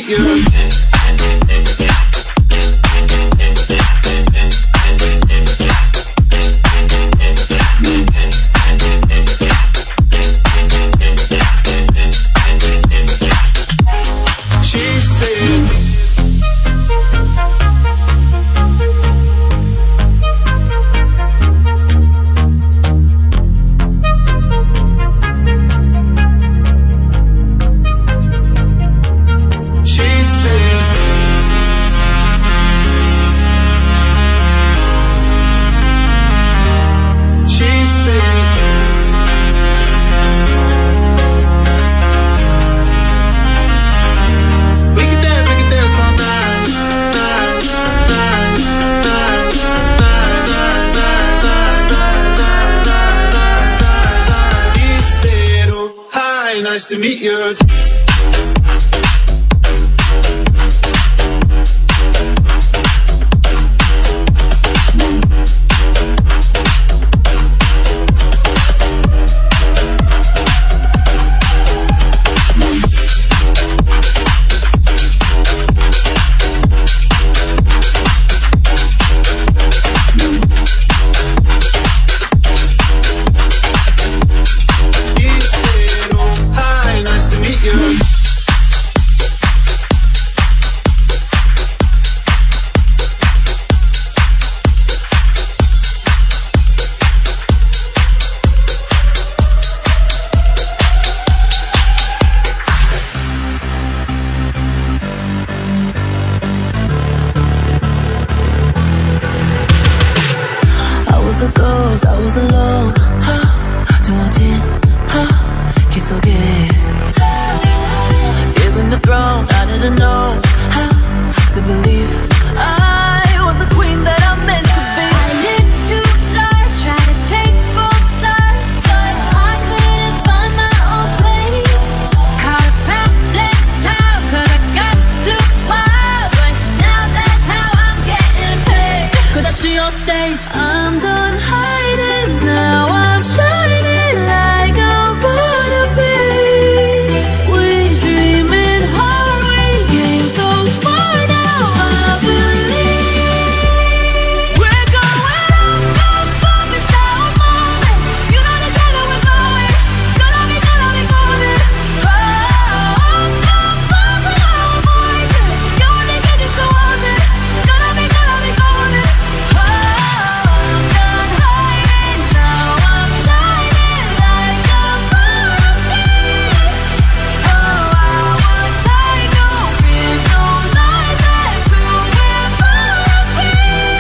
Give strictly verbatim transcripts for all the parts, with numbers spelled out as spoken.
meet you. Nice to meet you. I was alone. 두어진 길 속에 given the throne, I didn't know how to believe I was the queen that I'm meant to be. I lived two lives, tried to play both sides, but I couldn't find my own place. Caught a problem child, 'cause I got too wild, but now that's how I'm getting paid. 'Cause that's your stage, I'm done hiding now, I'm shining like I'm born to be. We dreaming hard, we came so far now, I believe. We're going up, up, up, it's our moment. You know the color we're going, gonna be, gonna be golden. Oh, up, up, up, with our voices. You only get this so often, gonna be, gonna be golden. Oh, I'm done hiding now, I'm shining like I'm born to be. Oh, I would take no fears, no lies, that's who we're born to be.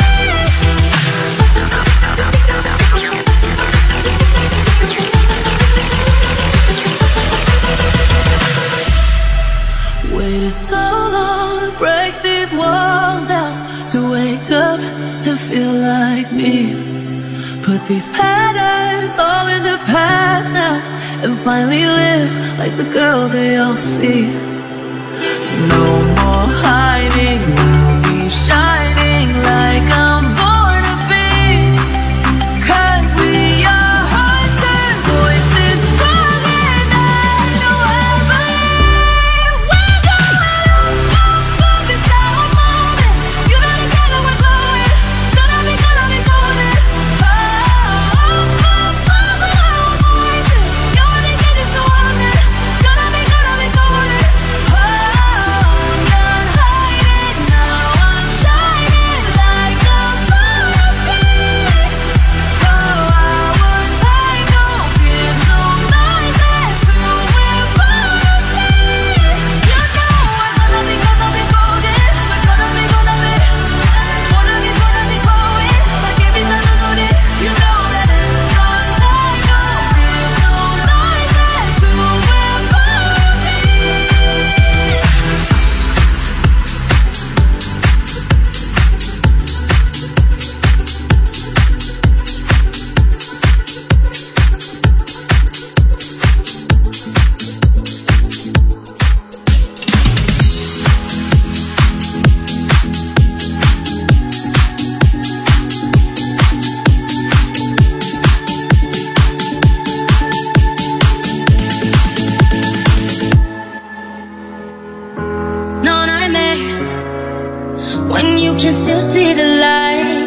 Waited so long to break these walls down, to wake up and feel like me. Put these patterns all in the past now, and finally live like the girl they all see. No more hiding, I'll be shining like I'm born to be. 'Cause we are hunters, voices stronger than no one believe. We're going up, up, up, it's our moment. You know the color we're glowing, gonna be, gonna be golden. Oh, up, up, up, with our voices. You only get this so often, gonna be, gonna be golden. Oh, I'm done hiding now, can still see the light.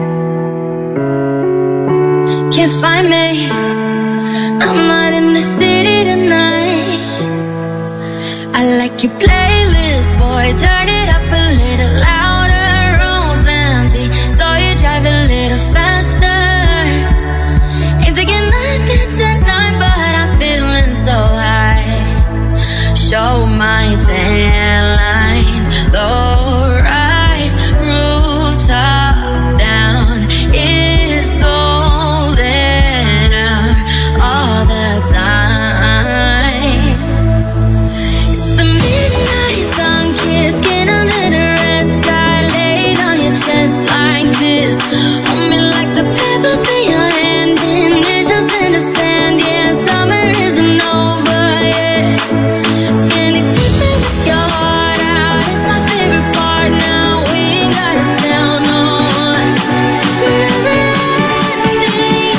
Can't find me, I'm not in the city tonight. I like your playlist, boy, turn it up a little louder. Road's empty, so you drive a little faster. Ain't taking nothing tonight, but I'm feeling so high. Show my tan lines, low rise, rooftop down. It's golden hour all the time. It's the midnight sun kissing under the red sky, laid on your chest like this. Hold me like the pebbles in your hand, and it's just in the sand. Yeah, summer isn't over yet. Skin it deep with your heart out. It's my favorite part now. We ain't gotta tell no one. Never ending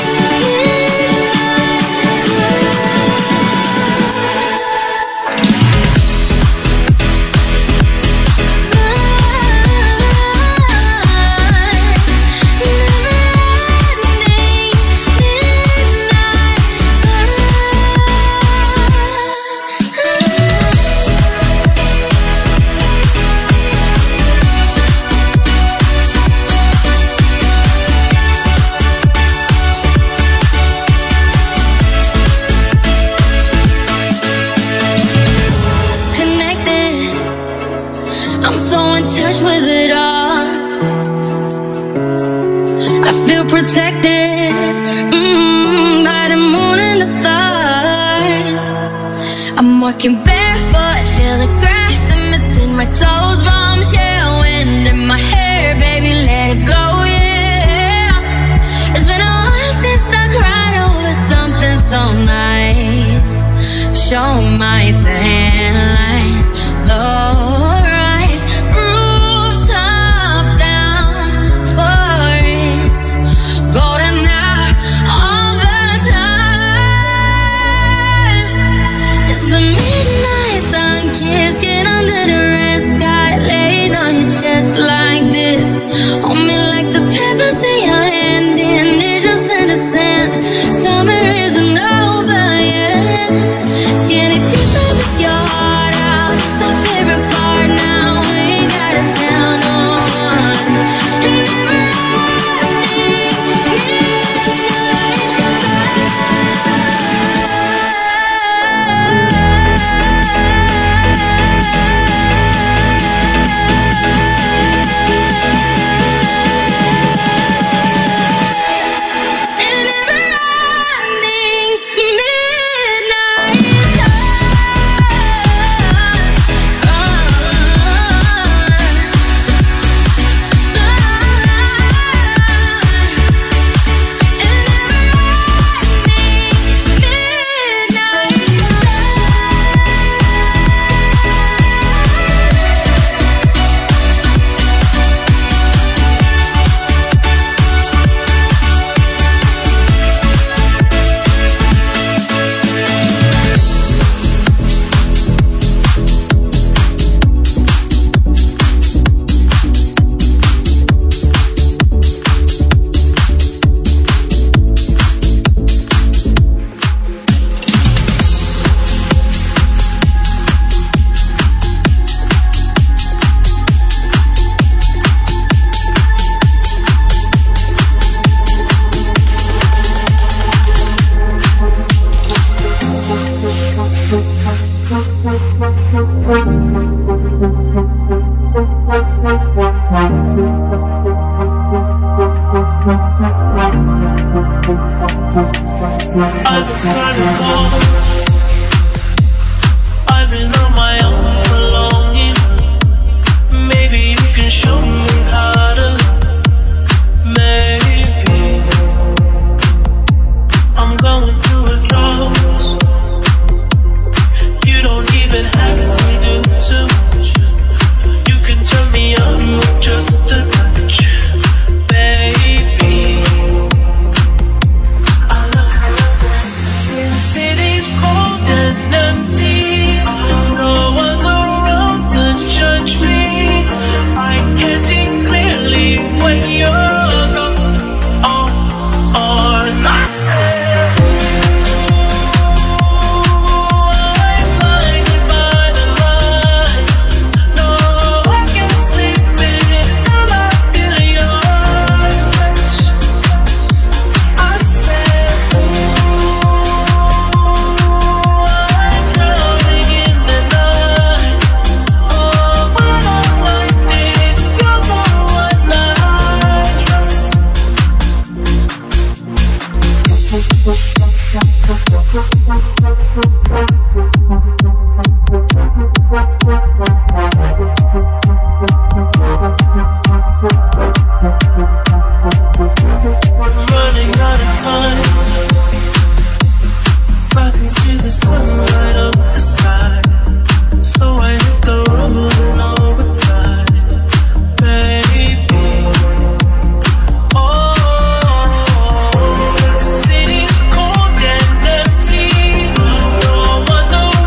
connected. I'm so in touch with it all. I feel protected mm, by the moon and the stars. I'm walking barefoot, feel the grass in between my toes. Bombshell wind in my hair, baby, let it blow, yeah. It's been a while since I cried over something so nice. Show my tan lines, low rise, rooftop down for it. Golden hour all the time. It's the midnight sun kissing under the red sky, laid on your chest like this. Hold me like the pebbles in your hand, and it's just in the sand. Summer isn't over yet. Skinny deeper with your heart out. It's my favorite part now. We ain't gotta tell no one. And never ending I've been trying to call. I've been on my own for longing. Maybe you can show me how to love. Maybe I'm going through a drought. You don't even have to do too much. You can turn me on with just a touch, baby. I look around, since city's cold and empty, no one's around to judge me. I can't see City's cold and empty. No one's around.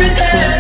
pretend.